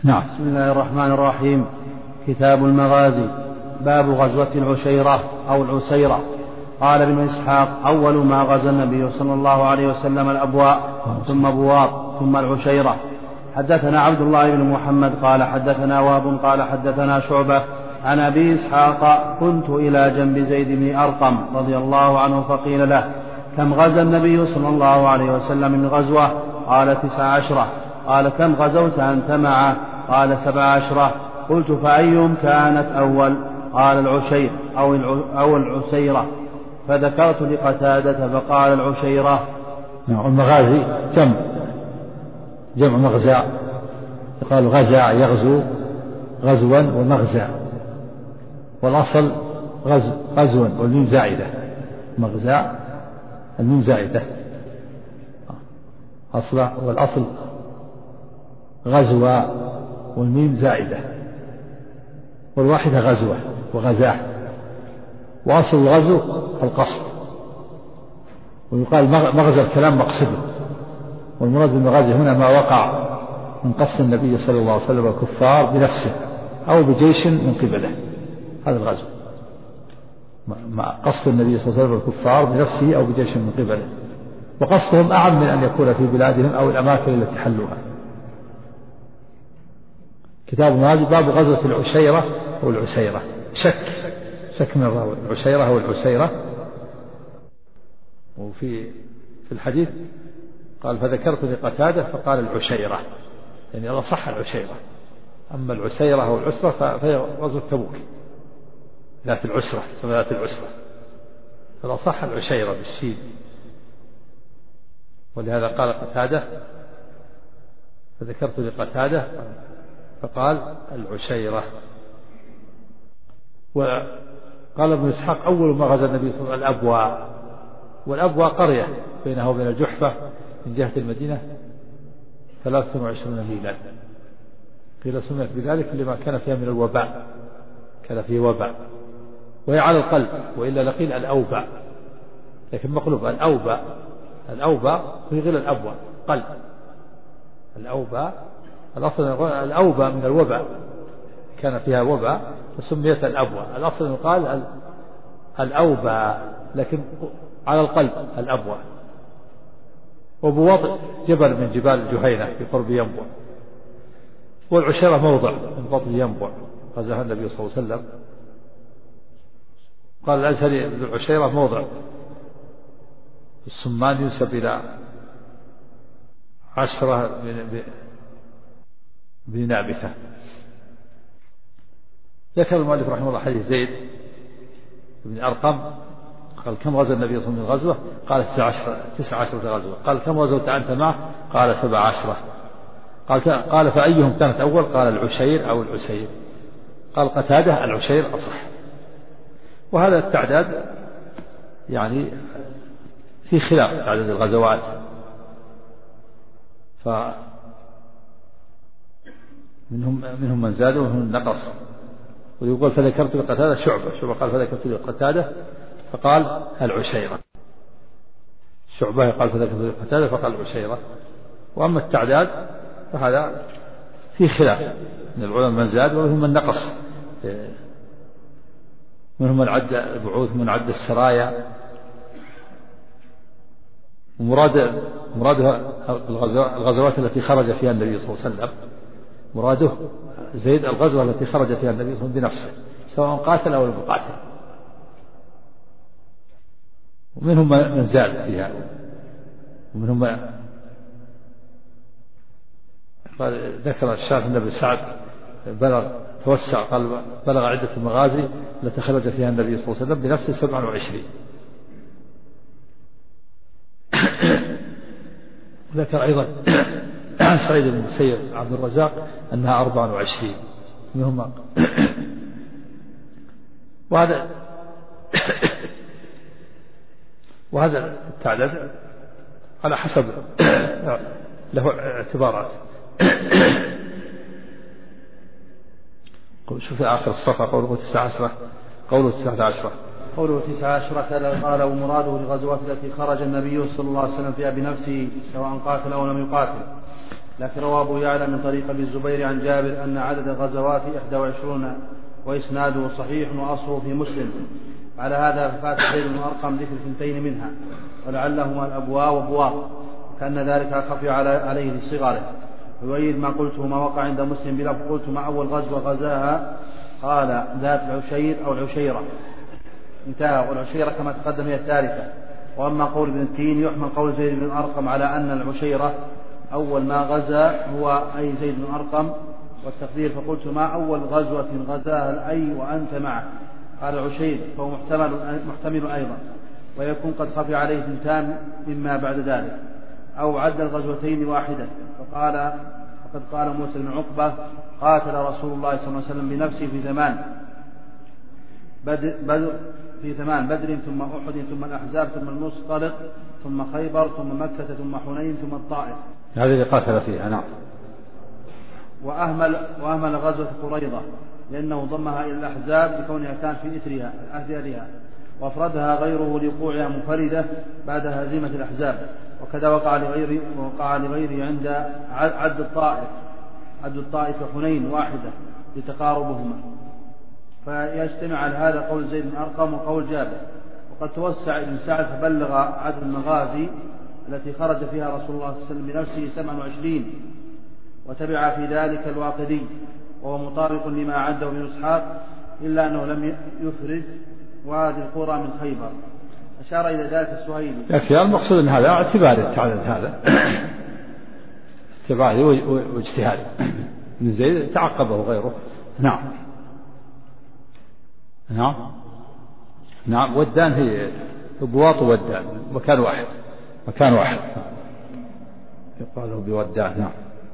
نعم. بسم الله الرحمن الرحيم. كتاب المغازي. باب غزوة العشيرة أو العسيرة. قال ابن إسحاق: أول ما غزا النبي صلى الله عليه وسلم الأبواء ثم بواط ثم العشيرة. حدثنا عبد الله بن محمد قال حدثنا وهب قال حدثنا شعبة عن أبي إسحاق: كنت إلى جنب زيد بن أرقم رضي الله عنه فقيل له: كم غزا النبي صلى الله عليه وسلم من غزوة؟ قال 19. قال: كم غزوت أنت معه؟ قال 17. قلت: فأيهم كانت أول؟ قال: العشير أو العسيرة. فذكرت لقتادة فقال: العشيرة. المغازي جمع مغزى، يقال غزا يغزو غزوا ومغزى، والأصل غزوا والميم زائدة، مغزى الميم زائدة أصلا، والأصل غزوة والميم زائدة، والواحدة غزوة وغزاه، وأصل الغزو القصد، ويقال مغزى الكلام مقصده، والمراد بالمغازي هنا ما وقع من قصد النبي صلى الله عليه وسلم الكفار بنفسه أو بجيش من قبله، هذا الغزو، مع قصد النبي صلى الله عليه وسلم الكفار بنفسه أو بجيش من قبله، وقصدهم أعم من أن يكون في بلادهم أو الأماكن التي حلوها. كتاب المغازي. باب غزوة العشيرة والعسيرة. شك من الراوي، العشيرة أو العسيرة. وفي الحديث قال: فذكرت لقتادة فقال: العشيرة، يعني الله صح العشيرة. أما العسيرة أو العسرة فهي غزوة تبوك ذات العسرة، ذات العسرة، فلا صح العشيرة بالشين، ولهذا قال قتادة: فذكرت لقتادة فقال: العشيرة. وقال ابن إسحاق: أول ما غزا النبي صلى الله عليه وسلم الأبواء، والأبواء قرية بينها وبين الجحفة من جهة المدينة 23 ميلا، قيل سميت بذلك لما كان فيها من الوباء، كان فيه وباء، وهي على القلب، وإلا لقيل الأوباء، لكن مقلوب الأوباء في غير الأبواء، قلب الأوباء، الأصل الأوباء من الوباء، كان فيها وباء فسميت الأبواء، الأصل يقال الأوباء، لكن على القلب الأبواء. وبوطء جبل من جبال جهينة في قرب ينبع، والعشيرة موضع من بطن ينبع غزاها النبي صلى الله عليه وسلم. قال الأزهري: العشيرة موضع السمان ينسب إلى 10 بنابته. ذكر المؤلف رحمه الله حديث زيد بن أرقم قال: كم غزا النبي صلى الله عليه وسلم من غزوة؟ قال: 19 غزوة. قال: كم غزوت أنت معه؟ قال: 17. قال: فأيهم كانت أول؟ قال: العشير أو العسير. قال قتادة: العشير أصح. وهذا التعداد يعني في خلاف تعداد الغزوات، منهم من زاد ومنهم من نقص. ويقول: فذكرت لقتادة. شعبة قال: فذكرت لقتادة فقال: العشيرة. شعبة قال: فذكرت لقتادة فقال: العشيرة. وأما التعداد فهذا في خلاف من العلماء، من زاد ومنهم من نقص، منهم من عد البعوث ومن عد السرايا. مرادها الغزوات التي خرج فيها النبي صلى الله عليه وسلم، مراده زيد الغزوة التي خرج فيها النبي صلى الله عليه وسلم بنفسه، سواء قاتل أو لم يقاتل. ومنهم من زاد فيها، ومنهم من قال ذكر الشافعي النبي سعد توسع، قال: بلغ عدة المغازي التي خرج فيها النبي صلى الله عليه وسلم بنفسه 27. ذكر أيضا عن سعيد بن المسيب عبد الرزاق أنها 24 منهم. وهذا التعداد على حسب له اعتبارات. شوف آخر الصفحة قوله 19. قوله 19 كذا. قال: ومراده للغزوات التي خرج النبي صلى الله عليه وسلم فيها بنفسه، سواء قاتل أو لم يقاتل، لكن روى أبو يعلى من طريق أبي الزبير عن جابر أن عدد غزوات 21 وإسناده صحيح وأصله في مسلم. على هذا ففات زيد بن أرقم ذكر 2 منها ولعلهما الأبواء وبواق، وكأن ذلك خفي عليه لصغره، ويؤيد ما قلته ما وقع عند مسلم بلفظ قلت ما أول غزوة غزاها قال ذات العشير أو العشيرة انتهى، والعشيرة كما تقدم هي الثالثة. وأما قول ابن التين يحمل قول زيد بن أرقم على أن العشيرة أول ما غزا هو أي زيد بن أرقم، والتقدير فقلت ما أول غزوة غزاها الأي وأنت معه قال العشير، فهو محتمل أيضا، ويكون قد خفي عليه 2 مما بعد ذلك، أو عد الغزوتين واحدة. فقد قال موسى بن عقبة قاتل رسول الله صلى الله عليه وسلم بنفسه في 8 بدر ثم أحد ثم الأحزاب ثم المصطلق ثم خيبر ثم مكة ثم حنين ثم الطائف. هذه اللي قاتل فيها. نعم. وأهمل غزوة قريظة لأنه ضمها إلى الأحزاب لكونها كانت في أثرها، وأفردها غيره لوقوعها منفردة بعد هزيمة الأحزاب. وكذا وقع لغيره عند عد الطائف وحنين واحدة لتقاربهما. فيجتمع على هذا قول زيد بن أرقم وقول جابر. وقد توسع ابن سعد فبلغ عدد المغازي التي خرج فيها رسول الله صلى الله عليه وسلم بنفسه 27، وتبع في ذلك الواقدي وهو مطابق لما عده ابن إسحاق، إلا أنه لم يفرد وادي القرى من خيبر، أشار إلى ذلك السهيلي. لكن المقصود أن هذا اعتبار التعدد، هذا اعتباري واجتهاد من زيد تعقبه غيره. نعم. ودان هي بواط ودان مكان واحد يقال بودان.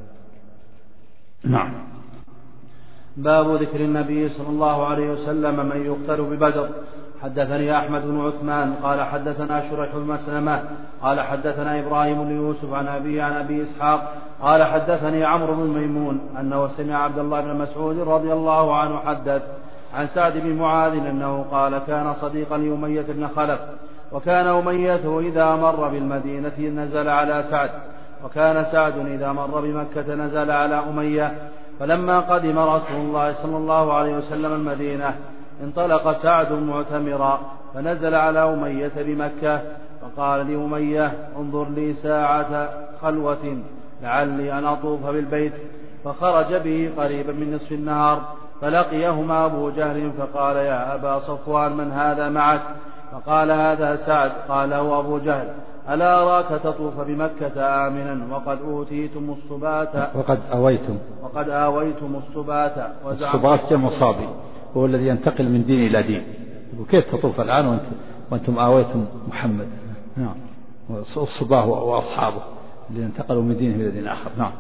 نعم. باب ذكر النبي صلى الله عليه وسلم من يقتل ببدر. حدثني أحمد بن عثمان قال حدثنا شريح بن مسلمة قال حدثنا إبراهيم بن يوسف عن أبي إسحاق قال حدثني عمرو بن ميمون أنه سمع عبد الله بن مسعود رضي الله عنه حدث عن سعد بن معاذ أنه قال كان صديقا لأمية بن خلف، وكان أمية إذا مر بالمدينة نزل على سعد، وكان سعد إذا مر بمكة نزل على أمية. فلما قدم رسول الله صلى الله عليه وسلم المدينة انطلق سعد معتمرا فنزل على أمية بمكة، فقال لأمية انظر لي ساعة خلوة لعلي أن أطوف بالبيت. فخرج به قريبا من نصف النهار فلقيهما أبو جهل فقال يا أبا صفوان من هذا معك؟ فقال هذا سعد. قال هو أبو جهل ألا أراك تطوف بمكة آمنا وقد أوتيتم الصبات وقد آويتم الصبات. الصبات جمع صابي هو الذي ينتقل من دين إلى دين، وكيف تطوف الآن وأنتم آويتم محمد؟ نعم. الصباه وأصحابه اللي انتقلوا من دينه إلى دين آخر. نعم.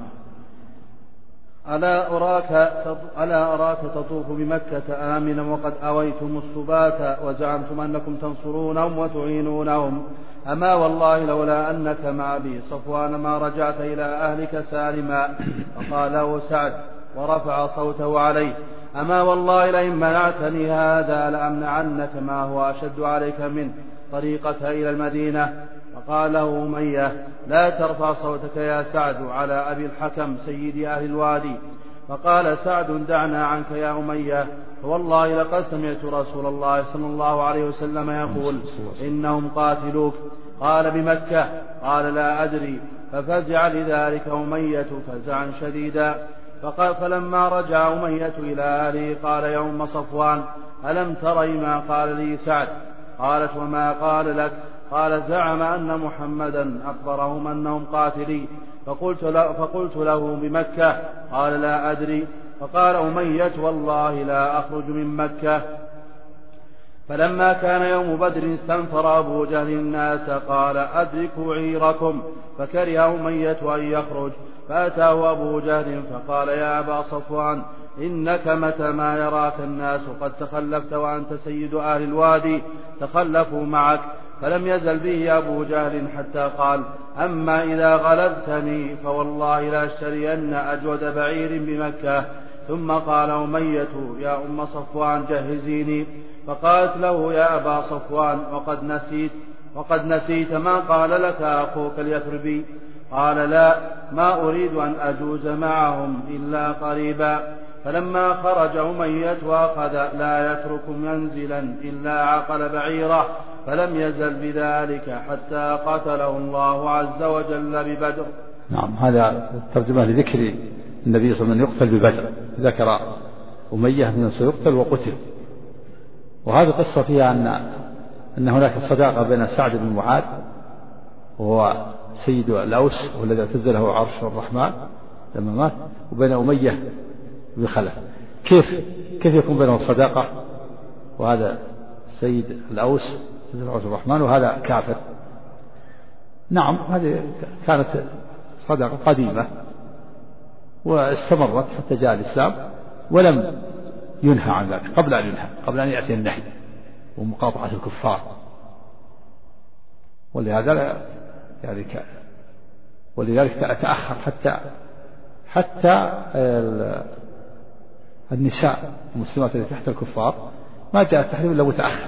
ألا أراك تطوف بمكة آمنا وقد أويتم الصبات وزعمتم أنكم تنصرونهم وتعينونهم، أما والله لولا أنك مع أبي صفوان ما رجعت إلى أهلك سالما. فقال له سعد ورفع صوته عليه أما والله لئن منعتني هذا لأمنعنك ما هو أشد عليك من طريقك إلى المدينة. فقال له أمية لا ترفع صوتك يا سعد على أبي الحكم سيد أهل الوادي. فقال سعد دعنا عنك يا أمية، فوالله لقد سمعت رسول الله صلى الله عليه وسلم يقول إنهم قاتلوك. قال بمكة؟ قال لا أدري. ففزع لذلك أمية فزعا شديدا. فلما رجع أمية إلى أهله قال يا أم صفوان ألم تري ما قال لي سعد؟ قالت وما قال لك؟ قال زعم أن محمدا أخبرهم أنهم قاتلي. فقلت له بمكة؟ قال لا أدري. فقال أمية والله لا أخرج من مكة. فلما كان يوم بدر استنفر أبو جهل الناس قال أدركوا عيركم، فكره أمية أن يخرج، فأتاه أبو جهل فقال يا أبا صفوان إنك متى ما يراك الناس قد تخلفت وأنت سيد أهل الوادي تخلفوا معك. فلم يزل به أبو جهل حتى قال أما إذا غلبتني فوالله لأشترين أجود بعير بمكة. ثم قال أمية يا أم صفوان جهزيني. فقالت له يا أبا صفوان وقد نسيت ما قال لك أخوك اليثربي. قال لا، ما أريد أن أجوز معهم إلا قريبا. فلما خرج أمية وأخذ لا يترك منزلا إلا عقل بعيره، فلم يزل بذلك حتى قتله الله عز وجل ببدر. نعم، هذا ترجمة لذكر النبي صلى الله عليه وسلم يقتل ببدر، ذكر أمية من سيقتل وقتل. وهذه قصة فيها أن هناك صداقة بين سعد بن معاذ وهو سيد الأوس والذي اعتز له عرش الرحمن لما مات، وبين أمية بن خلف. كيف يكون بينهم صداقة وهذا سيد الأوس اعتز له عرش الرحمن وهذا كافر؟ نعم، هذه كانت صداقة قديمة واستمرت حتى جاء الإسلام، ولم ينهى عن ذلك قبل أن يأتي النهي ومقاطعة الكفار. ولذلك تأخر حتى النساء المسلمات التي تحت الكفار ما جاء التحريم إلا متأخر.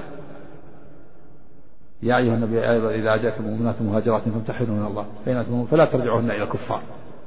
يا أيها النبي أيضا إذا جاءكم مؤمنات مهاجرات فامتحنوهن الله فلا ترجعوهن إلى الكفار.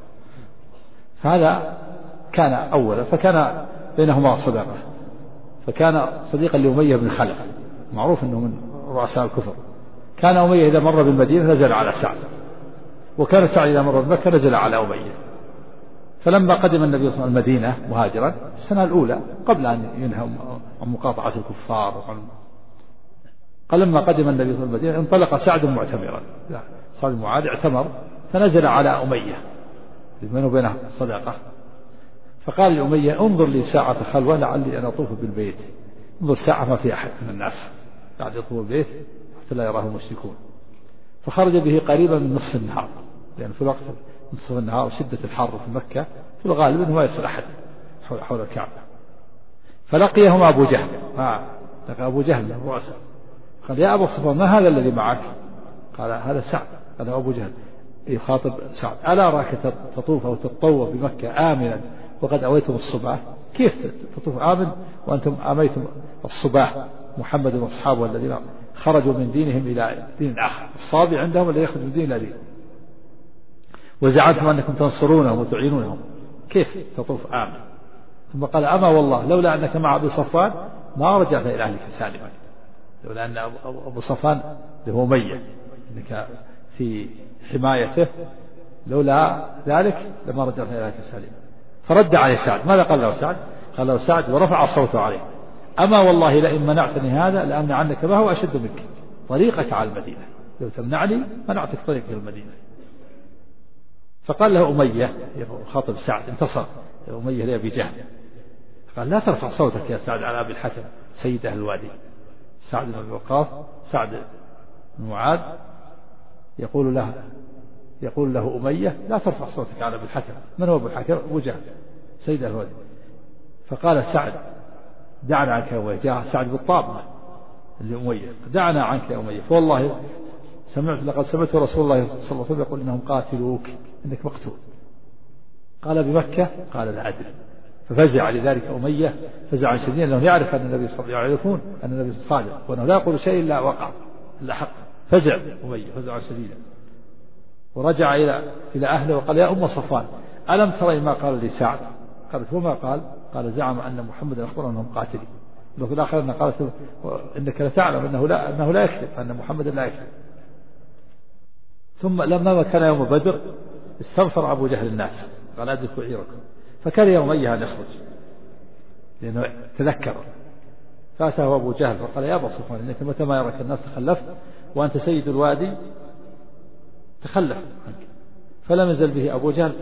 هذا كان أولا، فكان بينهما صداقة، فكان صديقا لأمية بن خلف، معروف أنه من رؤساء الكفر. كان أمية إذا مر بالمدينة نزل على سعد، وكان سعد إذا مر بمكة نزل على أمية. فلما قدم النبي صلى الله عليه وسلم المدينة مهاجرا السنة الأولى قبل أن ينهى عن مقاطعة الكفار، لما قدم النبي صلى الله عليه وسلم المدينة انطلق سعد معتمرا، سعد بن معاذ اعتمر فنزل على أمية بينه وبينه صداقة. فقال لأمية انظر لي ساعة خلوة لعلي أن أطوف بالبيت، انظر ساعة ما في أحد من الناس بعد يطوف بالبيت حتى لا يراه المشركون. فخرج به قريبا من نصف النهار، لأن في وقت نصف النهار شدة الحر في مكة في الغالب أنه ما يصل أحد حول الكعبة. فلقيهما أبو جهل، لقى أبو جهل الرؤساء، قال يا أبا صفوان ما هذا الذي معك؟ قال هذا سعد. قال أبو جهل يخاطب سعد ألا أراك تطوف أو تتطوف بمكة آمنا وقد أويتم الصباح؟ كيف تطوف آمن وأنتم آميتم الصباح؟ محمد وأصحابه الذين خرجوا من دينهم إلى دين آخر، الصابع عندهم اللي يخرج من دين إلى دين، وزعمتم أنكم تنصرونهم وتعينونهم، كيف تطوف آمن؟ ثم قال أما والله لولا أنك مع أبي صفوان ما رجعت إلى أهلك سالما، لولا أن أبو صفوان اللي هو أمية أنك في حمايته لولا ذلك لما رجعت إلى أهلك سالما. فرد عليه سعد، ماذا قال له سعد؟ قال له سعد ورفع صوته عليه أما والله لئن منعتني هذا لأمنع عنك ما هو أشد منك طريقك على المدينة، لو تمنعني منعتك طريقك إلى المدينة. فقال له أمية خاطب سعد انتصر أمية لأبي جهل، قال لا ترفع صوتك يا سعد على أبي الحكم سيد أهل الوادي. سعد بن أبي وقاص سعد بن معاذ يقول له أمية لا ترفع صوتك على أبي الحكم. من هو أبو الحكم؟ أبو جهل سيد أهل الوادي. فقال سعد دعنا عنك يا أمية، جاء سعد بالطابة لأمية دعنا عنك يا أمية، فوالله لقد سمعت رسول الله صلى الله عليه وسلم يقول إنهم قاتلوك إنك مقتول. قال بمكة؟ قال لا أدري. ففزع لذلك أمية فزعا شديدا، لأنه يعرف أن النبي صلى الله عليه وسلم يعرفون أن النبي صادق وأنه لا يقول شيء إلا وقع إلا حق. فزع أمية فزعا شديدا ورجع إلى أهله وقال يا أم صفوان ألم تري ما قال لي سعد؟ قالت وما قال؟ قال زعم أن محمد أخبر أنهم قاتلين. وفي الآخر أن قالت إنك لتعلم أنه لا يكذب، أن محمد لا يكذب. ثم لما كان يوم بدر استغفر أبو جهل الناس قال أدركوا عيركم، فكره أمية أن يخرج لأنه تذكر. فأتاه أبو جهل فقال يا أبا صفوان إنك متى ما يراك الناس تخلفت وأنت سيد الوادي تخلف عنك. فلم يزل به أبو جهل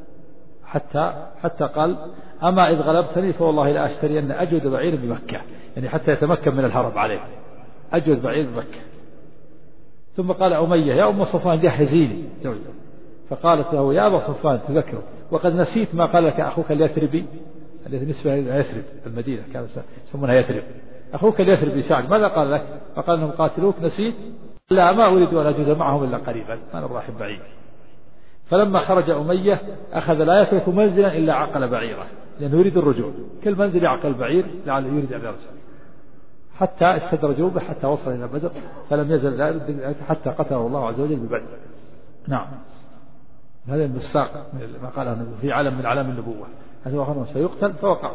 حتى قال أما إذ غلبتني فوالله لا أشترين أجود بعير بمكة، يعني حتى يتمكن من الهرب عليه أجود بعير بمكة. ثم قال أمية يا أم صفوان جهزيني زوجة. فقالت له يا أبا صفوان تذكر وقد نسيت ما قال لك أخوك اليثربي الذي نسبة إلى يثرب المدينة كانوا يسمونها يثرب، أخوك اليثربي سعد ماذا قال لك؟ فقال أنهم قاتلوك نسيت؟ لا ما أريد أن أجوز معهم إلا قريبا ما نراحب بعيد. فلما خرج أمية أخذ لا يترك منزلا إلا عقل بعيره، لأنه يريد الرجوع، كل منزل يعقل بعير لعله يريد أن يرجع، حتى استدرجوا به حتى وصل إلى بدر، فلم يزل ذلك حتى قتله الله عز وجل ببدر. نعم. هذا المساق ما قاله النبي في علم من علام النبوة، هذا هو سيقتل فوقع.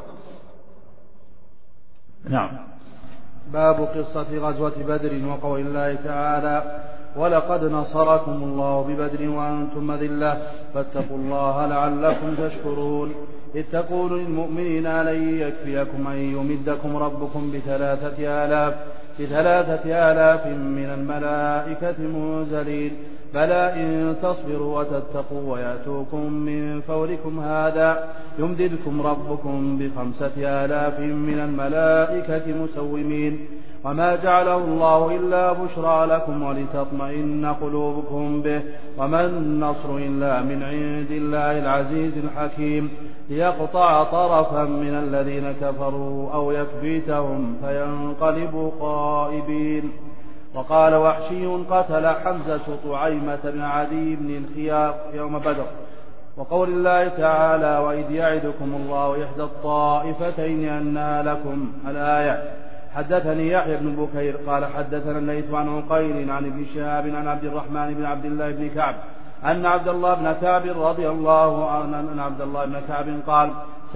نعم. باب قصة غزوة بدر وقول الله تعالى: ولقد نصركم الله ببدر وأنتم أذلة فاتقوا الله لعلكم تشكرون. إذ تقول للمؤمنين ألن يكفيكم أن يمدكم ربكم بثلاثة آلاف من الملائكة منزلين بلى إن تصبروا وتتقوا ويأتوكم من فوركم هذا يمددكم ربكم ب5,000 من الملائكة مسومين وما جعله الله إلا بشرى لكم ولتطمئن قلوبكم به وما النصر إلا من عند الله العزيز الحكيم ليقطع طرفا من الذين كفروا أو يكبتهم فينقلبوا خائبين. وقال وحشي: قتل حمزة طعيمة بن عدي بن الخيار يوم بدر. وقول الله تعالى: وإذ يعدكم الله إحدى الطائفتين أنها لكم الآية. حدثني يحيى بن بكير قال حدثنا الليث عن عقيل عن ابن شهاب عن عبد الرحمن بن عبد الله بن كعب أن عبد الله بن كعب رضي الله عنه أن عبد الله بن كعب قال: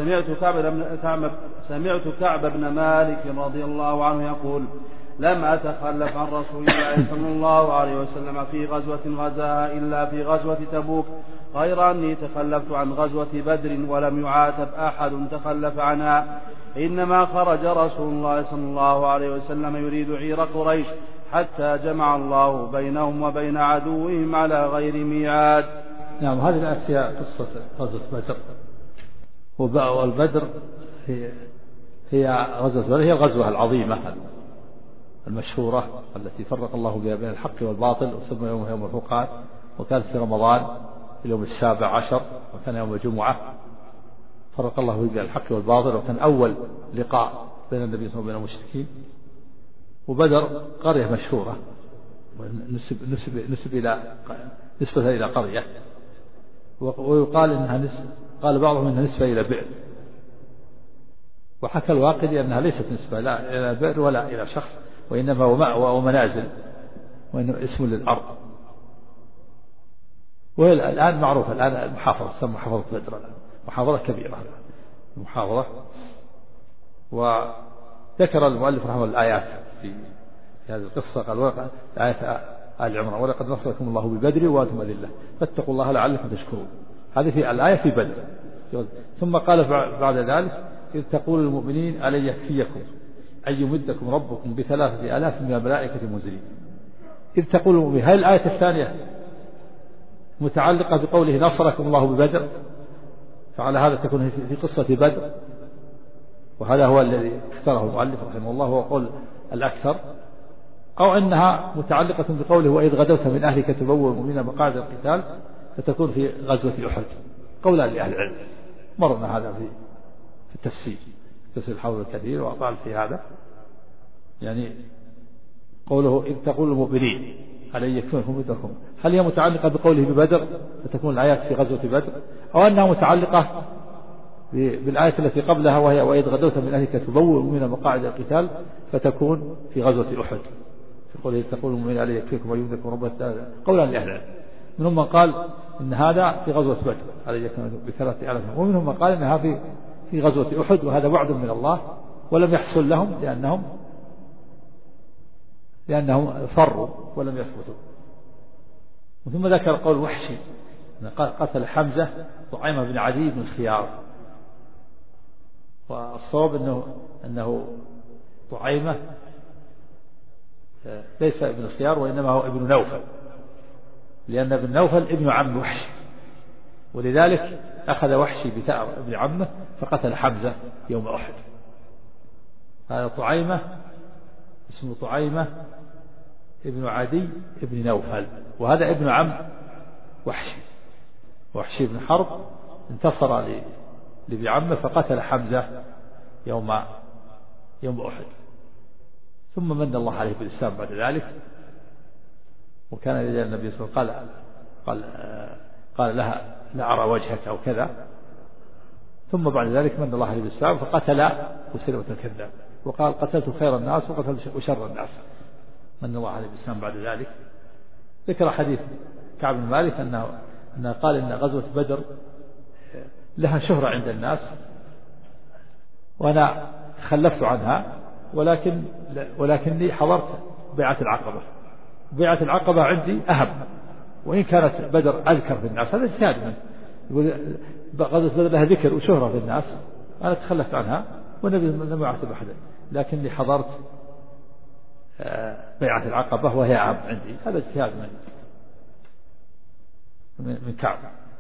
سمعت كعب بن مالك رضي الله عنه يقول: لم أتخلف عن رسول الله صلى الله عليه وسلم في غزوة غزاها إلا في غزوة تبوك، غير أني تخلفت عن غزوة بدر ولم يعاتب أحد تخلف عنها، إنما خرج رسول الله صلى الله عليه وسلم يريد عير قريش حتى جمع الله بينهم وبين عدوهم على غير ميعاد. نعم. هذه الآية فيها قصة غزوة بدر، والبدر هي غزوة بدر، هي الغزوة العظيمة المشهورة التي فرق الله بها بين الحق والباطل، وسمى يوم الفرقان، وكانت في رمضان اليوم 17 وكان يوم الجمعة، فرق الله بين الحق والباطل، وكان أول لقاء بين النبي صلى الله عليه وسلم وبين المشركين. وبدر قرية مشهورة نسبة إلى قرية، ويقال إنها قال بعضهم إنها نسبة إلى بئر، وحكى الواقدي أنها ليست نسبة لا إلى بئر ولا إلى شخص، وإنما هو مأوى ومنازل، وإنه اسم للأرض. وهي الآن معروفة، الآن المحافظة تسمى محافظة بدر، محافظة كبيرة المحافظة. وذكر المؤلف رحمه الله الآيات في هذه القصة، قال آية آل عمران: ولقد نصركم الله ببدر وأنتم أذلة فاتقوا الله لعلكم تشكرون. هذه في الآية في بدر. ثم قال بعد ذلك: إذ تقول للمؤمنين ألن يكفيكم أن يمدكم ربكم ب3,000 من الملائكة منزلين. إذ تقول للمؤمنين، هذه الآية الثانية متعلقة بقوله نصركم الله ببدر، فعلى هذا تكون في قصة بدر، وهذا هو الذي اختاره المؤلف رحمه الله، هو قول الأكثر، أو أنها متعلقة بقوله وإذ غدوت من أهلك تبوء المؤمنين مقاعد القتال، فتكون في غزوة أحد. قولا لأهل العلم، مرنا هذا في التفسير الحول الكثير وأطال في هذا. يعني قوله إذ تقول المؤمنين ألن يكفيكم بدركم، هل هي متعلقة بقوله ببدر فتكون الآيات في غزوة بدر، أو أنها متعلقة بالآية التي قبلها وهي وإذ غدوت من أهلك تبوء من مقاعد القتال، فتكون في غزوة أحد. في قوله تقول المؤمنين ألن يكفيكم ويمدكم ربكم، قولا لأهل العلم. منهم من قال إن هذا في غزوة بدر ألن يكفيكم ب3,000، ومنهم من قال إنها في غزوة أحد، وهذا وعد من الله ولم يحصل لهم لأنهم فروا ولم يثبتوا. ثم ذكر قول وحشي قتل حمزة طعيمة بن عدي بن الخيار، والصواب أنه طعيمة ليس ابن الخيار وإنما هو ابن نوفل، لأن ابن نوفل ابن عم وحشي، ولذلك أخذ وحشي بثأر ابن عمه فقتل حمزة يوم أحد. هذا طعيمة اسمه طعيمة ابن عدي ابن نوفل، وهذا ابن عم وحشي بن حرب انتصر لابن عمه فقتل حمزة يوم أحد. ثم من الله عليه بالإسلام بعد ذلك، وكان إذا النبي صلى الله عليه وسلم قال لها لا أرى وجهك أو كذا، ثم بعد ذلك من الله عليه بالإسلام فقتل مسيلمة الكذاب، وقال قتلت خير الناس وقتلت شر الناس، من الله عليه بالإسلام بعد ذلك. ذكر حديث كعب بن مالك أنه قال إن غزوة بدر لها شهرة عند الناس وأنا تخلفت عنها ولكني حضرت بيعة العقبة. بيعة العقبة عندي أهم، وإن كانت بدر أذكر في الناس هذا اجتهاد منه. يقول غزوة بدر لها ذكر وشهرة في الناس، أنا تخلفت عنها والنبي لم يعاتب أحدا، لكني حضرت بيعة العقبة وهي أهم عندي. هذا اجتهاد من كعب.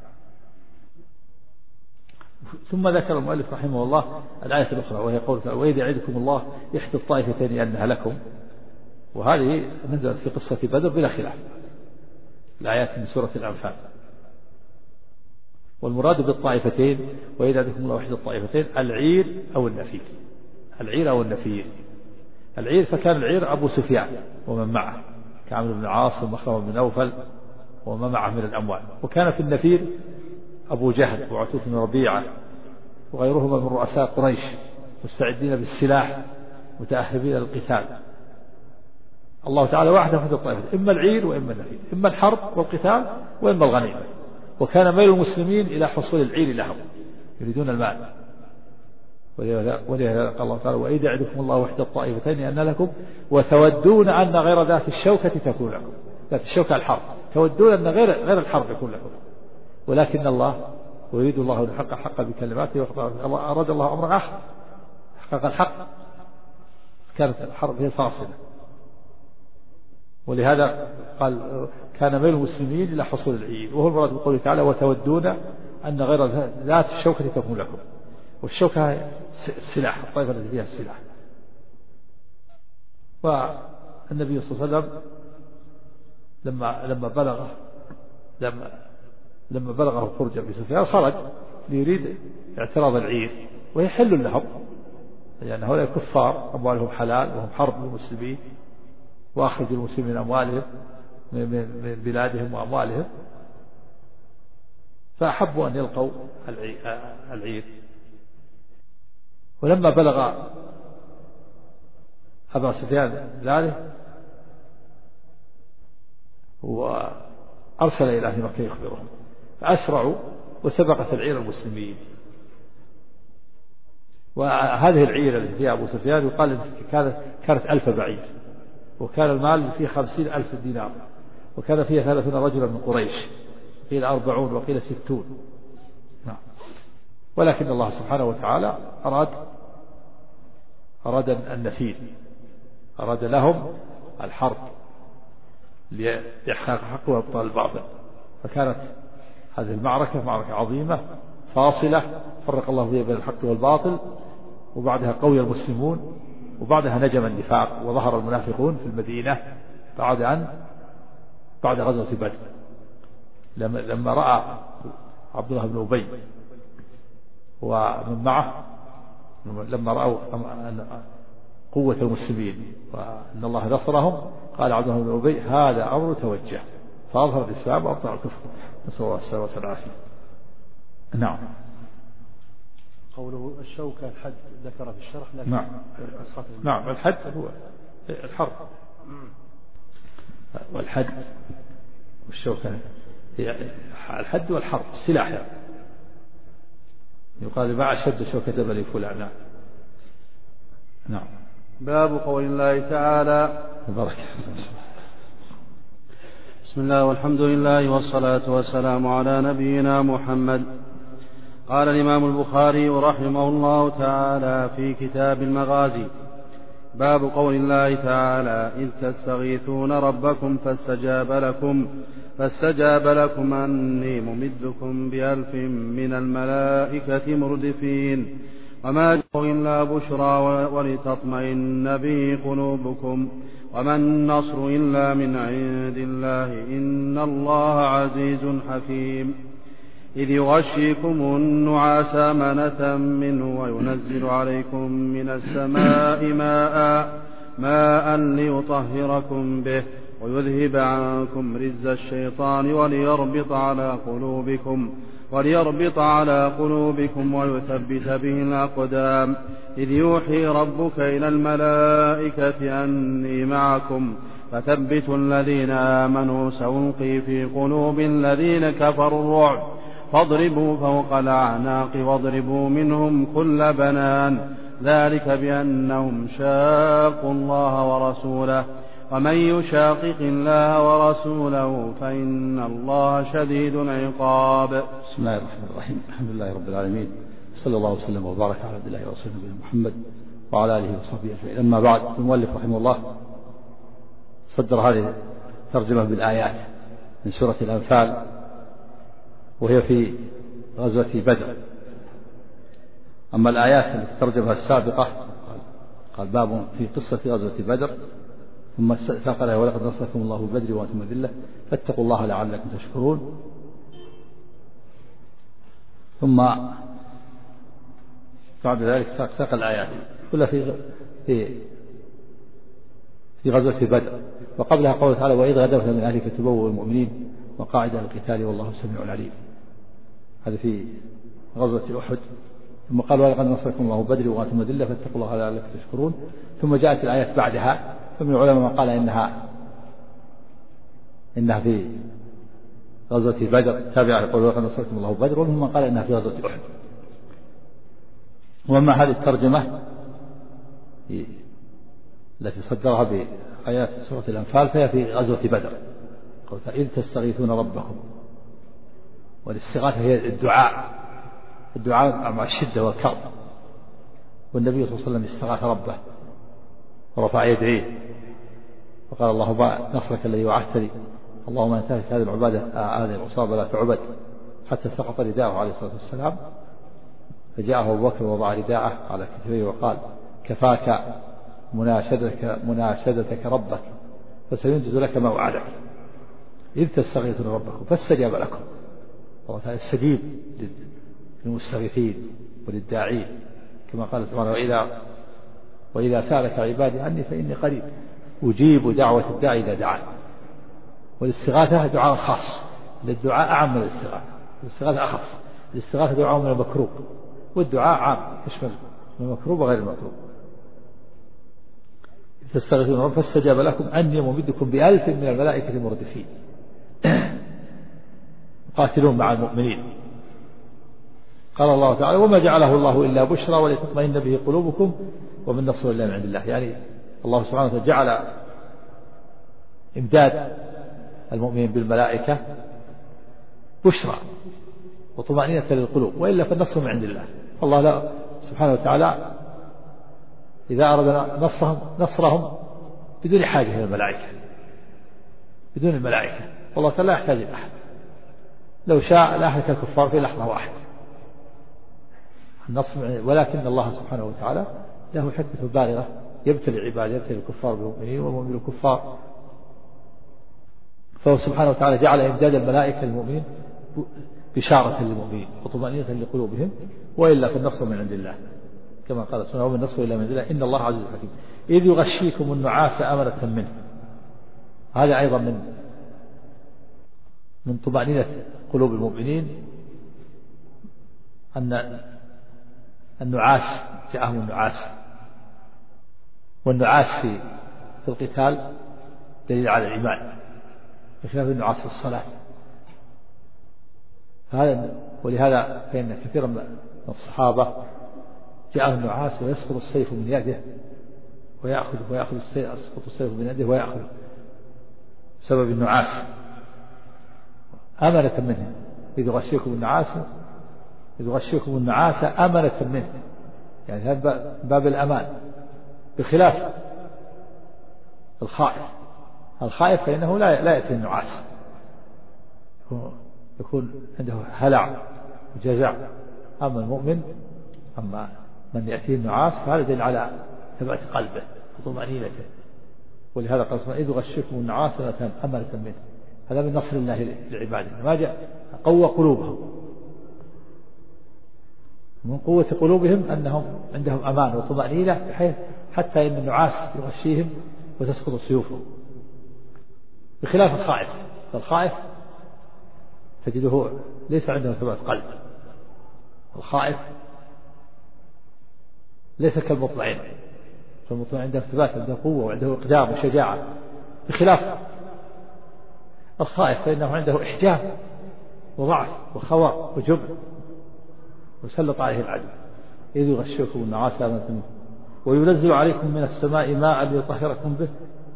ثم ذكر المؤلف رحمه الله الآية الأخرى وهي قوله وإذ يعدكم الله إحدى الطائفتين أنها لكم، وهذه نزلت في قصة بدر بلا خلاف، الآيات من سورة الأنفال. والمراد بالطائفتين وإذ يعدكم الله إحدى الطائفتين العير أو النفير. العير أو النفير. العير فكان العير أبو سفيان ومن معه كعمرو بن العاص ومخرمة بن نوفل وما معه من الأموال، وكان في النفير أبو جهل وعتبة بن ربيعة وغيرهما من رؤساء قريش مستعدين بالسلاح متأهبين للقتال. الله تعالى وحده في الطائفة، إما العير وإما النفير، إما الحرب والقتال وإما الغنيمة. وكان ميل المسلمين إلى حصول العير لهم، يريدون المال. ولهذا قال الله تعالى وإذ يعدكم الله إحدى الطائفتين أن لكم وتودون أن غير ذات الشوكة تكون لكم. ذات الشوكة الحرب، تودون أن غير الحرب يكون لكم، ولكن الله ويريد الله أن يحقق الحق بكلماته أراد الله أمرا آخر حقق الحق، كانت الحرب هي فاصلة. ولهذا قال كان ميل المسلمين إلى حصول العير، وهو المراد بقوله تعالى وتودون أن غير ذات الشوكة تكون لكم. والشوكة السلاح، الطائفة التي فيها السلاح. والنبي صلى الله عليه وسلم لما بلغه خروج أبي سفيان خرج ليريد اعتراض العير، ويحل لهم لأن هؤلاء كفار أموالهم حلال وهم حرب للمسلمين، وأخرجوا المسلمين من أموالهم من بلادهم وأموالهم، فأحبوا أن يلقوا العير. ولما بلغ أبا سفيان ذلك وأرسل إلى أهل مكة يخبرهم، فأسرعوا وسبقت العير المسلمين. وهذه العير التي فيها أبو سفيان يقال كانت 1000 بعير، وكان المال فيه 50,000 دينار، وكان فيها 30 رجلا من قريش، قيل 40 وقيل 60. نعم. ولكن الله سبحانه وتعالى أراد النفير، أراد لهم الحرب لإحقاق الحق وإبطال الباطل. فكانت هذه المعركة معركة عظيمة فاصلة فرق الله بين الحق والباطل، وبعدها قوي المسلمون، وبعدها نجم النفاق وظهر المنافقون في المدينة بعد غزوة بدر. لما رأى عبد الله بن أبي ومن معه لما رأوا قوة المسلمين وأن الله نصرهم قال عبد الله بن أبي هذا أمر توجه، فأظهر الإسلام وأبطل الكفر، نسأل الله السلامة والعافية. نعم. قوله الشوكة الحد ذكر في الشرح، لكن نعم الحد هو الحرب، والحد والشوكة هي الحد والحرب السلاح يعني. يقال ما أشد شوكة بني فلان. نعم. باب قول الله تعالى بركة. بسم الله والحمد لله والصلاة والسلام على نبينا محمد. قال الإمام البخاري رحمه الله تعالى في كتاب المغازي: باب قول الله تعالى: إذ تستغيثون ربكم فاستجاب لكم أني ممدكم ب1000 من الملائكة مردفين وما جاءوا إلا بشرى ولتطمئن به قلوبكم وما النصر إلا من عند الله إن الله عزيز حكيم. إذ يغشيكم النعاس أمنة منه وينزل عليكم من السماء ماء ليطهركم به ويذهب عنكم رجز الشيطان وليربط على قلوبكم ويثبت به الأقدام. إذ يوحي ربك إلى الملائكة أني معكم فثبتوا الذين آمنوا سألقي في قلوب الذين كفروا الرعب فاضربوا فوق الأعناق واضربوا منهم كل بنان ذلك بأنهم شاقوا الله ورسوله ومن يشاقق الله ورسوله فإن الله شديد العقاب. بسم الله الرحمن الرحيم. الحمد لله رب العالمين، صلى الله وسلم وبارك على عبد الله ورسوله محمد وعلى آله وصحبه أجمعين. أما بعد، المؤلف رحمه الله صدر هذه الترجمة بالآيات من سورة الأنفال، وهي في غزوة بدر. أما الآيات التي ترجمها السابقة قال باب في قصة غزوة بدر، ثم ساق ولقد نصركم الله ببدر وأنتم أذلة فاتقوا الله لعلكم تشكرون. ثم بعد ذلك ساق الآيات كلها في غزوة بدر. وقبلها قوله تعالى: وإذ غدوت من أهلك تبوئ المؤمنين وقاعد للقتال والله سميع عليم. هذا في غزوة أحد. ثم قال: ولقد نصركم الله بدر وأنتم أذلة فاتقوا الله لعلكم تشكرون. ثم جاءت الآيات بعدها، فمن العلماء من قال إنها في غزوة بدر تابعة يقول: ولقد نصركم الله بدر، ومنهم من قال إنها في غزوة أحد. وأما هذه الترجمة التي صدرها بآيات سورة الأنفال فهي في غزوة بدر. قلت: إذ تستغيثون ربكم، والاستغاثة هي الدعاء مع الشدة والكرب، والنبي صلى الله عليه وسلم استغاث ربه ورفع يديه وقال: اللهم نصرك الذي وعدت لي، اللهم انتهك هذه العبادة هذه العصابة لا تعبد، حتى سقط رداءه عليه الصلاة والسلام. فجاءه أبو بكر ووضع رداءه على كتفيه وقال: كفاك مناشدتك ربك فسينجز لك ما وعدك. إذ تستغيثون ربكم فاستجاب لكم. الله تعالى استجيب للمستغيثين وللداعين، كما قال سبحانه: وإذا سألك عبادي عني فإني قريب أجيب دعوة الداعي إذا دعان. والاستغاثة دعاء خاص، الدعاء أعم من الاستغاثة أخص. الاستغاثة دعاء من المكروب، والدعاء عام يشمل المكروب وغير المكروب. فاستغيثون ربكم فاستجاب لكم أني ممدكم ب1000 من الملائكة مردفين قاتلون مع المؤمنين. قال الله تعالى: وما جعله الله إلا بشرى ولتطمئن به قلوبكم ومن النصر إلا من عند الله. يعني الله سبحانه وتعالى جعل إمداد المؤمنين بالملائكة بشرى وطمأنينة للقلوب، وإلا فالنصر من عند الله. الله لا سبحانه وتعالى إذا أراد نصرهم بدون حاجة إلى الملائكة، بدون الملائكة. والله تعالى لا يحتاج إلى أحد، لو شاء لأهلك الكفار في لحظة واحدة النصر، ولكن الله سبحانه وتعالى له حكمة بالغة، يبتلي عباده، يبتلي الكفار بالمؤمنين والمؤمنين بالكفار. فهو سبحانه وتعالى جعل إمداد الملائكة للمؤمنين بشارة للمؤمنين وطمأنينة لقلوبهم، وإلا فالنصر من عند الله، كما قال سبحانه: ومن النصر إلا من عند الله إن الله عزيز حكيم. إذ يغشيكم النعاس أمنة منه. هذا أيضا من طمأنينة قلوب المؤمنين، أن النعاس جاءهم النعاس، والنعاس في القتال دليل على الإيمان، بخلاف النعاس في الصلاة. ولهذا فإن كثيرا من الصحابة جاءهم النعاس ويسقط السيف من يده ويأخذ السيف، يسقط السيف من يده ويأخذ سبب النعاس أمنة منه. إذ يغشيكم النعاس أمنة منه، يعني هذا باب الأمان، بخلاف الخائف فإنه لا يأتي النعاس، يكون عنده هلع وجزع. أما المؤمن، أما من يأتيه النعاس فهذا دليل على ثبات قلبه وطمأنينته. ولهذا قال: إذ يغشيكم النعاس أمنة منه. هذا من نصر الله لعباده، ما جاء قوى قلوبهم. من قوة قلوبهم أنهم عندهم أمان وطمأنينة، بحيث حتى إن النعاس يغشيهم وتسقط سيوفهم، بخلاف الخائف. فالخائف تجده ليس عنده ثبات قلب. الخائف ليس كالمطمئن، فالمطمئن عنده ثبات، عنده قوة وعنده إقدام وشجاعة. بخلاف الخائف فإنه عنده إحجام وضعف وخواء وجبن، وسلط عليه العدو إذ يغشوكم النعاس أمنتم وينزل عليكم من السماء ماء ليطهركم به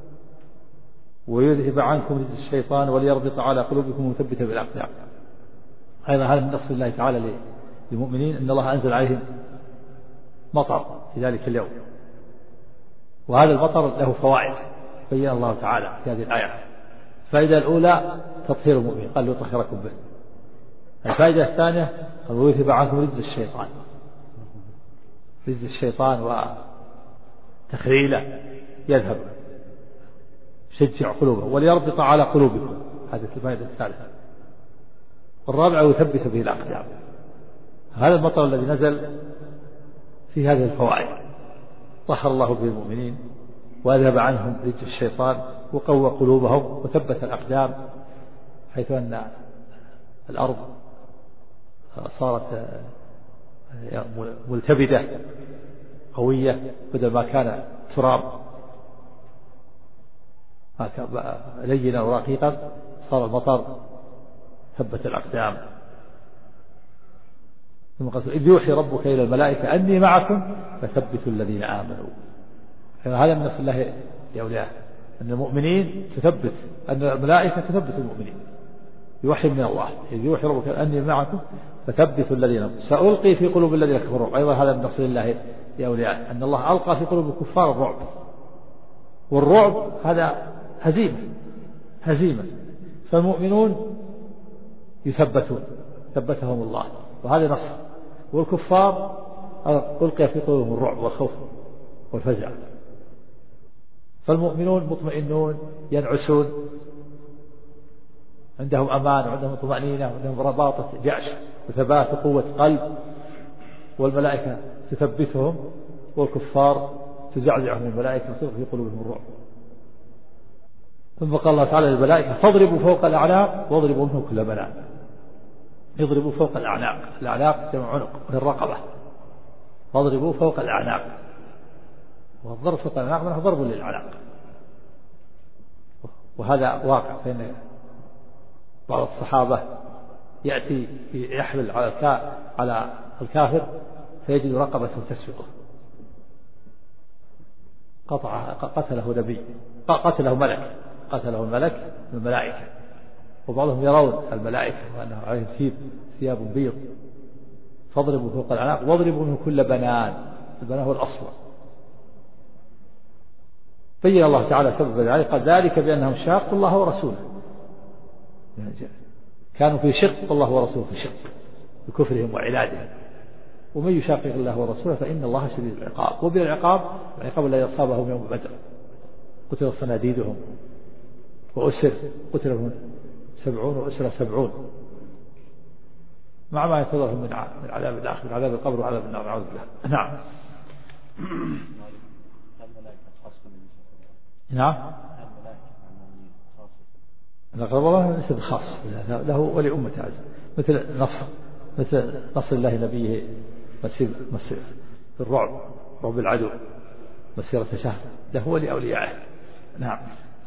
ويذهب عنكم رجز الشيطان وليربط على قلوبكم ويثبت بالأقدام. أيضا هذا من نصر الله تعالى للمؤمنين أن الله أنزل عليهم مطر في ذلك اليوم، وهذا المطر له فوائد بين الله تعالى في هذه الآيات. الفائدة الأولى تطهير المؤمن قال ليطهركم به. الفائدة الثانية قال ويذهب عنكم رجز الشيطان، رجز الشيطان وتخريله يذهب شجع قلوبهم وليربط على قلوبكم، هذه الفائدة الثالثة. والرابعة ويثبت به الأقدام. هذا المطر الذي نزل في هذه الفوائد، طهر الله به المؤمنين وأذهب عنهم رجز الشيطان وقوى قلوبهم وثبت الأقدام، حيث أن الأرض صارت ملتبدة قوية بدل ما كان تراب لينا ورقيقا، صار المطر ثبت الأقدام. ثم قال إذ يوحي ربك إلى الملائكة أني معكم فثبتوا الذين آمنوا. هذا من نصر الله لأولياءه أن المؤمنين تثبت، أن الملائكة تثبت المؤمنين، يوحي من الله إذ يوحي ربك أني معكم فثبتوا الذين آمنوا سألقي في قلوب الذين كفروا. أيضا هذا من نصر الله لأولياءه أن الله ألقى في قلوب الكفار الرعب، والرعب هذا هزيمة، فالمؤمنون يثبتون ثبتهم الله، وهذا نصر. والكفار ألقي في قلوبهم الرعب والخوف والفزع، فالمؤمنون مطمئنون ينعسون، عندهم أمان وعندهم طمأنينة وعندهم رباطة جأش وثبات وقوة قلب، والملائكة تثبتهم، والكفار تزعزعهم الملائكة وتلقي في قلوبهم الرعب. ثم قال الله تعالى للملائكة فاضربوا فوق الأعناق واضربوا منه كل بنان. يضربوا فوق الأعناق، الأعناق جمع عنق وهي الرقبة، فاضربوا فوق الأعناق، والضرب فوق الأعناق منه ضرب للأعناق. وهذا واقع، فإن بعض الصحابة يأتي يحمل على الكافر فيجد رقبته تسبقه، قتله الملك من الملائكة، وبعضهم يرون الملائكة وأنه عليهم ثياب بيض. فاضربوا فوق الأعناق واضربوا منه كل بنان، البنان هو الأصل. بين الله تعالى سبب ذلك قال ذلك بأنهم شاقوا الله ورسوله، كانوا في شق والله ورسوله في شق بكفرهم وعنادهم. ومن يشاقق الله ورسوله فإن الله شديد العقاب. وبالعقاب العقاب الذي أصابهم يوم بدر، قتل صناديدهم وأسر، قتلهم 70 وأسر 70 مع ما ينتظرهم من عذاب الآخر، من عذاب القبر وعذاب النار، نعوذ بالله. نعم الله ليس بخاص له ولأمته عز، مثل نصر الله نبيه مسير الرعب، رعب العدو مسيرة شهر له ولأوليائه. نعم.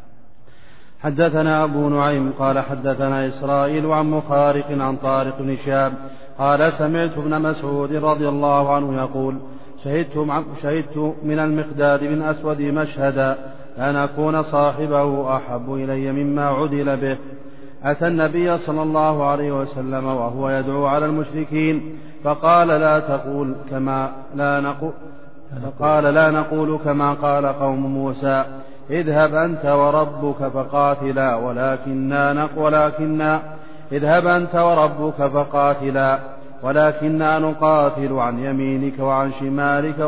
حدثنا أبو نعيم قال حدثنا إسرائيل عن مخارق عن طارق بن شهاب قال سمعت ابن مسعود رضي الله عنه يقول شهدت من المقداد بن أسود مشهدا أن أكون صاحبه أحب إلي مما عدل به. أتى النبي صلى الله عليه وسلم وهو يدعو على المشركين فقال لا نقول كما قال قوم موسى اذهب أنت وربك فقاتلا ولكننا نقاتل عن يمينك وعن شمالك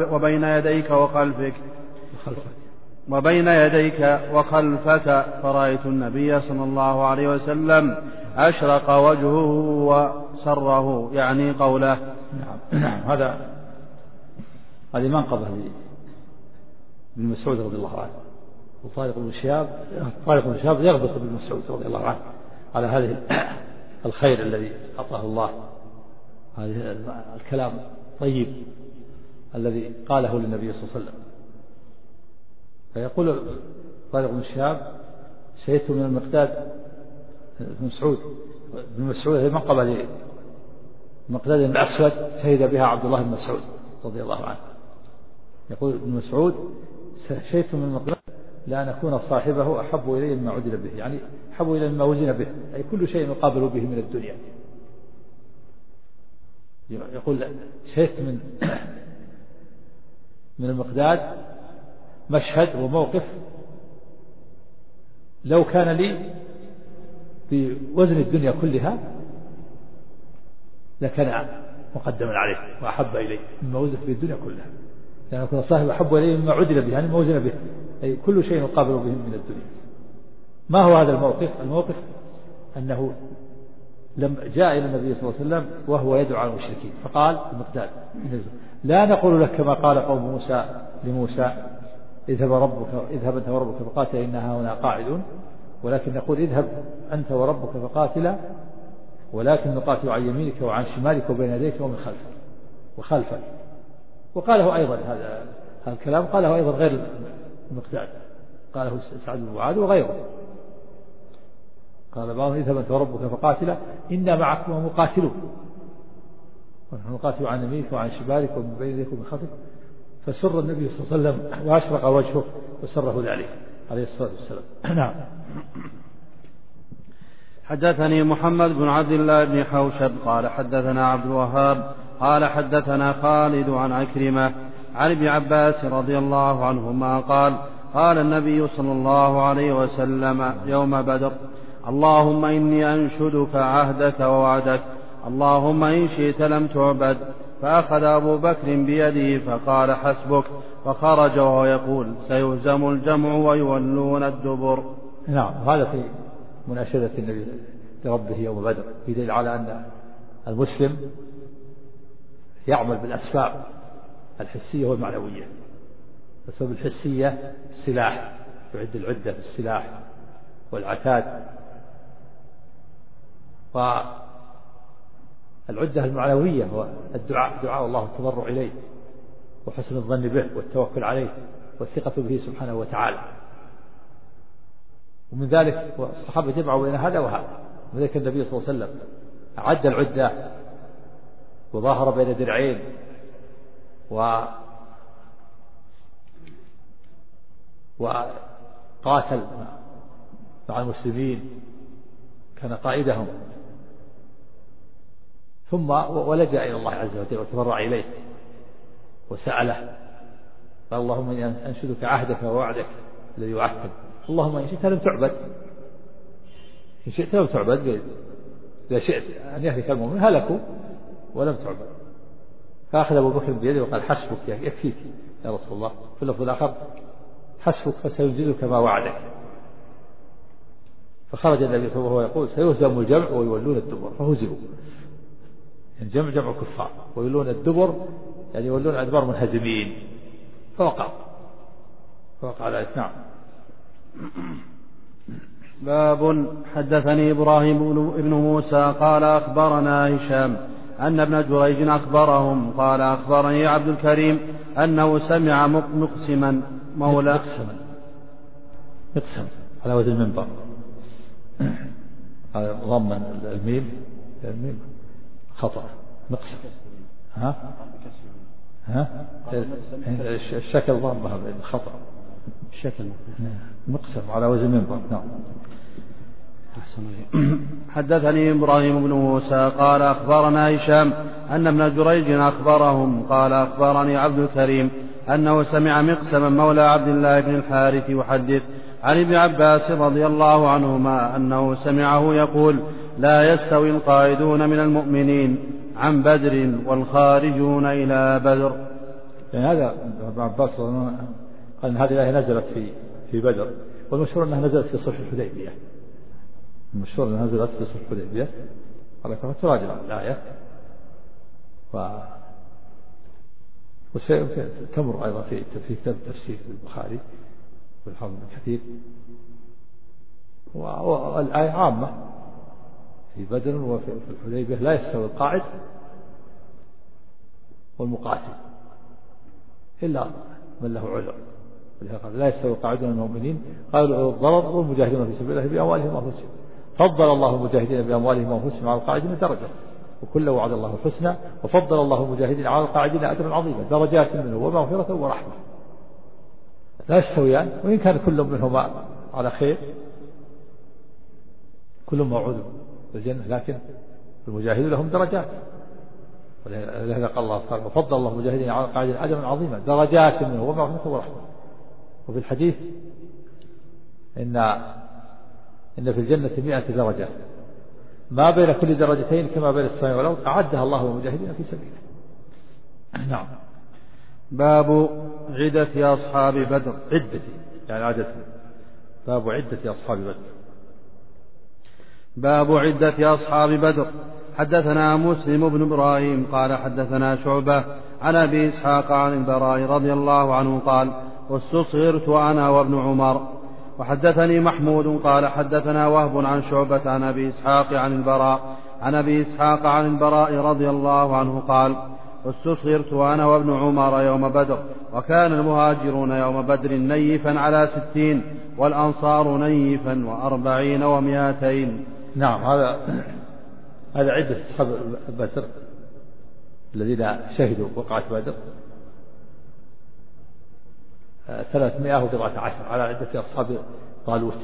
وبين يديك وخلفك. فرأيت النبي صلى الله عليه وسلم أشرق وجهه وسره، يعني قوله. نعم. هذه منقبة بن مسعود رضي الله عنه. وطارق بن شهاب يغبط بن مسعود رضي الله عنه على هذه الخير الذي أعطاه الله، هذه الكلام الطيب الذي قاله للنبي صلى الله عليه وسلم. فيقول طارق بن شهاب شهدت من المقداد بن مسعود هي منقبة لمقداد بن الأسود شهد بها عبد الله بن مسعود رضي الله عنه. يقول ابن مسعود شهدت من المقداد لأن أكون صاحبه أحب إلي مما عدل به، يعني أحب إلي مما وزن به، أي كل شيء يقابل به من الدنيا. يقول شهدت من المقداد مشهد وموقف لو كان لي بوزن الدنيا كلها لكان مقدما عليه وأحب إليه مما وزن في الدنيا كلها، لأن أكون صاحب أحب إليه مما عدل به، يعني ما وزن به، أي كل شيء يقابل به من الدنيا. ما هو هذا الموقف؟ الموقف أنه لم جاء إلى النبي صلى الله عليه وسلم وهو يدعو على المشركين، فقال المقداد لا نقول لك كما قال قوم موسى لموسى اذهب أنت وربك فقاتل إنها هنا قاعدون، ولكن نقول اذهب أنت وربك فقاتلا ولكن نقاتل عن يمينك وعن شمالك وبين يديك ومن خلفك. وقاله أيضا هذا الكلام قاله أيضا غير المقداد، قاله سعد بن معاذ وغيره، قال بعضهم اذهب أنت وربك فقاتلا إنا معكم مقاتلون، ونحن نقاتل عن يمينك وعن شمالك ومن بين يديك ومن خلفك. فسر النبي صلى الله عليه وسلم وأشرق وجهه وسره ذلك عليه الصلاة والسلام. نعم. حدثني محمد بن عبد الله بن حوشب قال حدثنا عبد الوهاب قال حدثنا خالد عن عكرمة عن ابن عباس رضي الله عنهما قال قال النبي صلى الله عليه وسلم يوم بدر اللهم إني أنشدك عهدك ووعدك اللهم إن شئت لم تعبد. فأخذ أبو بكر بيده فقال حسبك، فخرج وهو يقول سيهزم الجمع ويولون الدبر. نعم. هذا في مناشدة النبي لربه يوم بدر يدل على أن المسلم يعمل بالأسباب الحسية والمعنوية. الأسباب الحسية السلاح، يعد العدة في السلاح والعتاد، والعدة المعنوية هو الدعاء، دعاء الله التضرع إليه وحسن الظن به والتوكل عليه والثقة به سبحانه وتعالى. ومن ذلك الصحابة جمعوا بين هذا وهذا، وذلك النبي صلى الله عليه وسلم أعد العدة وظاهر بين درعين وقاتل مع المسلمين كان قائدهم، ثم ولجأ إلى الله عز وجل وتضرع إليه وسأله قال اللهم إني أنشدك عهدك ووعدك الذي وعدتني اللهم إن شئت لم تعبد، إن شئت لم تعبد، إذا شئت أن يهلك المؤمن هلكوا ولم تعبد. فأخذ أبو بكر بيده وقال حسبك يكفيك يا رسول الله، في اللفظ الآخر حسبك فسينجزك ما وعدك. فخرج النبي صلى الله عليه وسلم يقول سيهزم الجمع ويولون الدبر، فهزموا، يعني جمع كفار، ويولون الدبر يعني يولون الأدبار منهزمين، فوقع ذلك. نعم. باب حدثني إبراهيم بن موسى قال أخبرنا هشام أن ابن جريج أخبرهم قال أخبرني عبد الكريم أنه سمع مقسما مولى مقسم على وزن المنبر، هذا ضم الميم خطأ مقسم. الشكل ضمها خطأ، الشكل مقسم على وزن منبر. نعم. حدثني إبراهيم بن موسى قال أخبرنا هشام أن ابن جريج أخبرهم قال أخبرني عبد الكريم أنه سمع مقسما مولى عبد الله بن الحارث يحدث عن ابن عباس رضي الله عنهما أنه سمعه يقول لا يستوي القائدون من المؤمنين عن بدر والخارجون إلى بدر. يعني هذا ابن عباس قال أن هذه الآية نزلت في بدر، والمشهور أنها نزلت في صلح الحديبية، المشهور أنها نزلت في صلح الحديبية. على كفر تراجع الآية وتمر أيضا في كتاب التفسير في البخاري والحافظ بن كثير. والآية عامة في بدر وفي الحديبية لا يستوي القاعد والمقاتل إلا من له عذر، لا يستوي القاعدون من المؤمنين قالوا الضرر والمجاهدون في سبيل الله بأموالهم وأنفسهم فضل الله المجاهدين بأموالهم وأنفسهم على القاعدين درجة وكل وعد الله الحسنى وفضل الله المجاهدين على القاعدين أجرا عظيما درجات منه ومغفرة ورحمة لا يستويان وإن كان كل منهما على خير كل موعود بالجنة لكن المجاهدين لهم درجات ولهذا قال الله تعالى وفضل الله المجاهدين على القاعدين أجرا عظيما درجات منه ومغفرة ورحمة وفي الحديث إن في الجنة 100 درجة ما بين كل درجتين كما بين السماء والأرض أعدها الله للمجاهدين في سبيله. نعم. باب عدة أصحاب بدر. عدة يعني عدة. باب عدة أصحاب بدر. باب عدة أصحاب بدر. حدثنا مسلم بن إبراهيم قال حدثنا شعبة عن أبي إسحاق عن البراء رضي الله عنه قال استصغرت أنا وابن عمر. وحدثني محمود قال حدثنا وهب عن شعبة عن أبي إسحاق عن البراء عن أبي إسحاق عن البراء رضي الله عنه قال استصغرت أنا وابن عمر يوم بدر وكان المهاجرون يوم بدر نيفا على 60 والأنصار نيفا 40 و200. نعم. هذا عدة أصحاب بدر الذين شهدوا وقعة بدر 317 على عدة أصحاب طالوت.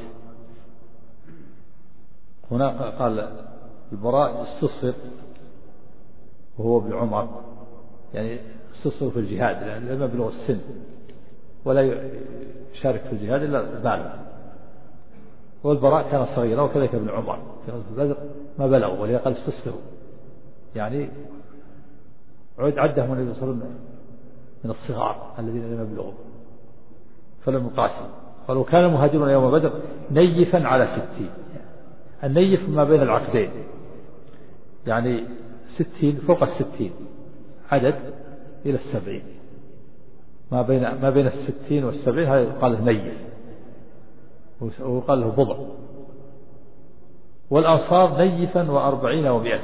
هنا قال البراء استصغر وهو ابن عمر يعني استصغر في الجهاد لأنه لم يبلغ السن ولا يشارك في الجهاد إلا بالغ والبراء كان صغيرا وكذلك ابن عمر في غزوة بدر ما بلغوا ولهذا قال استصغروا يعني عدهم النبي صلى الله عليه وسلم من الصغار الذين لم يبلغوا فلم يقاتلوا. قالوا كان المهاجرون يوم بدر نيفا على 60 النيف ما بين العقدين يعني 60 فوق 60 عدد إلى 70 ما بين 60 و70 هذا يقال نيف ويقال له بضع. والأنصار نيفا 40 و200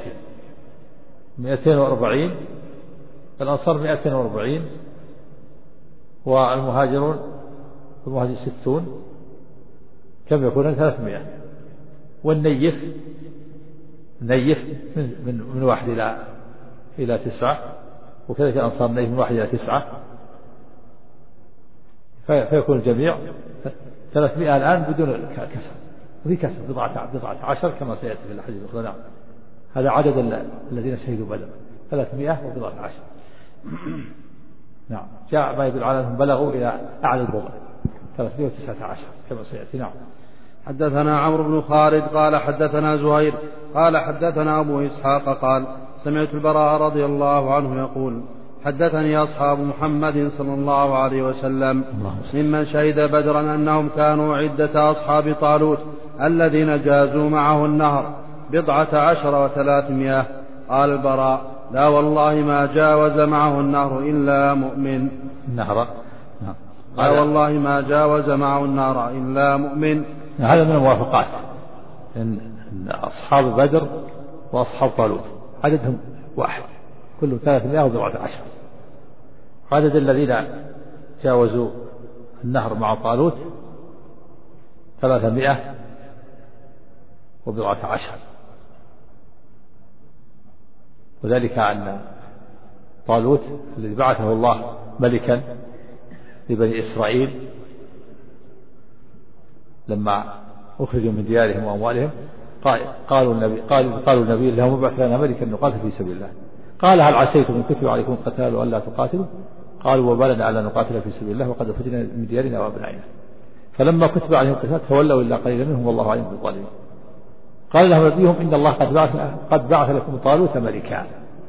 240 الأنصار 240 والمهاجرون 60 كم يكون 300 والنيف من 1 إلى 9 وكذلك الأنصار نيف من 1 إلى 9 فيكون الجميع 300 الآن بدون كسر وفي كسر بضعة عشر كما سيأتي في الحديث الأخرى. نعم. هذا عدد الذين شهدوا بدر 310. نعم. جاء ما يدل على أنهم بلغوا إلى أعلى البضع 319 كما سيأتي. نعم. حدثنا عمرو بن خالد قال حدثنا زهير قال حدثنا أبو إسحاق قال سمعت البراء رضي الله عنه يقول حدثني أصحاب محمد صلى الله عليه وسلم ممن شهد بدرا أنهم كانوا عدة أصحاب طالوت الذين جازوا معه النهر 17 و300. قال البراء لا والله ما جاوز معه النهر إلا مؤمن. النهر لا والله ما جاوز معه النهر إلا مؤمن. هذا من الموافقات إن أصحاب بدر وأصحاب طالوت عددهم واحد كله 317. عدد الذين جاوزوا النهر مع طالوت 317 وذلك أن طالوت الذي بعثه الله ملكا لبني إسرائيل لما أخرجوا من ديارهم وأموالهم قالوا النبي لهم ابعث لنا ملكا نقاتل في سبيل الله. قال هل عسيتم إن كتب عليكم القتال ألا تقاتلوا؟ قالوا وبلنا ألا نقاتل في سبيل الله وقد أخرجنا من ديارنا وأبنائنا. فلما كتب عليهم القتال تولوا إلا قليلا منهم والله عليم بالظالمين. قال لهم نبيهم إن الله قد بعث لكم طالوت ملكا.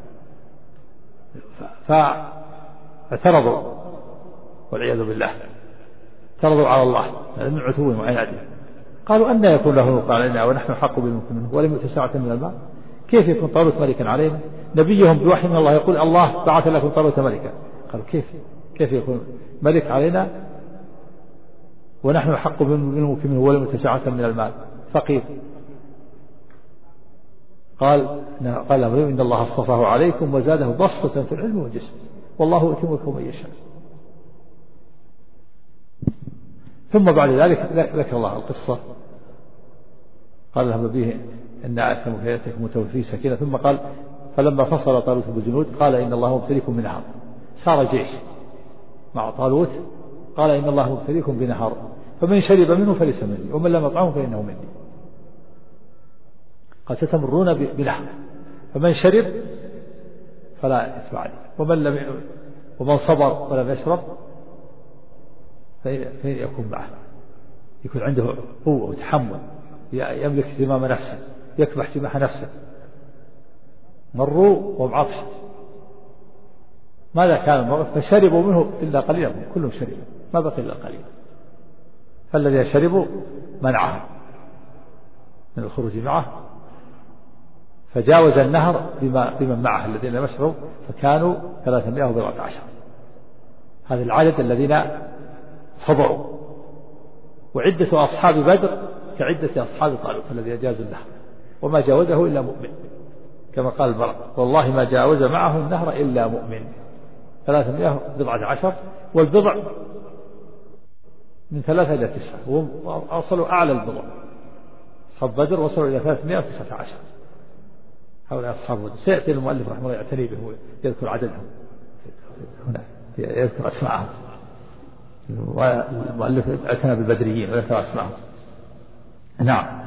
فاعترضوا والعياذ بالله اعترضوا على الله من عتوهم وعنادهم. قالوا أن يكون له ملك علينا ونحن حق بالملك منه ولم يؤت ساعة من المال. كيف يكون طالوت ملكا علينا؟ نبيهم بوحي من الله يقول الله بعث لكم طالوت ملكا. قالوا كيف يكون ملك علينا ونحن حق بالملك منه ولم يؤت ساعة من المال فقير. قال لهم إن الله اصطفاه عليكم وزاده بسطة في العلم والجسم والله يؤتي ملكه من يشاء. ثم بعد ذلك ذكر الله القصة، قال لهم به إن أتكم متوفي سكينة، ثم قال فلما فصل طالوت بالجنود قال إن الله مبتليكم بنهر. صار جيش مع طالوت، قال إن الله مبتليكم بنهر فمن شرب منه فليس مني ومن لم يطعمه فإنه مني. قال ستمرون بنهر فمن شرب فلا يسمع عليه ومن صبر ولم يشرب فيكون معه، يكون عنده قوة وتحمل، يملك زمام نفسه، يكبح جماح نفسه. مروا وبعطش، ماذا كان الموقف؟ فشربوا منه إلا قليلا، كلهم شربوا ما بقي إلا قليلا، فالذين شربوا منعهم من الخروج معه، فجاوز النهر بمن معه الذين لم يشربوا فكانوا 314. هذا العدد الذين صبروا. وعدة أصحاب بدر كعدة أصحاب طالوت الذين جازوا النهر وما جاوزه إلا مؤمن، كما قال البراء والله ما جاوز معه النهر إلا مؤمن. 314، والبضع من 3 إلى 9، وصلوا أعلى البضع. أصحاب بدر وصلوا إلى 319. هؤلاء أصحاب بدر سيأتي المؤلف رحمه الله يعتني به ويذكر عددهم هنا، يذكر أسماءهم، والمؤلف اعتنى بالبدريين ويذكر أسماءهم. نعم.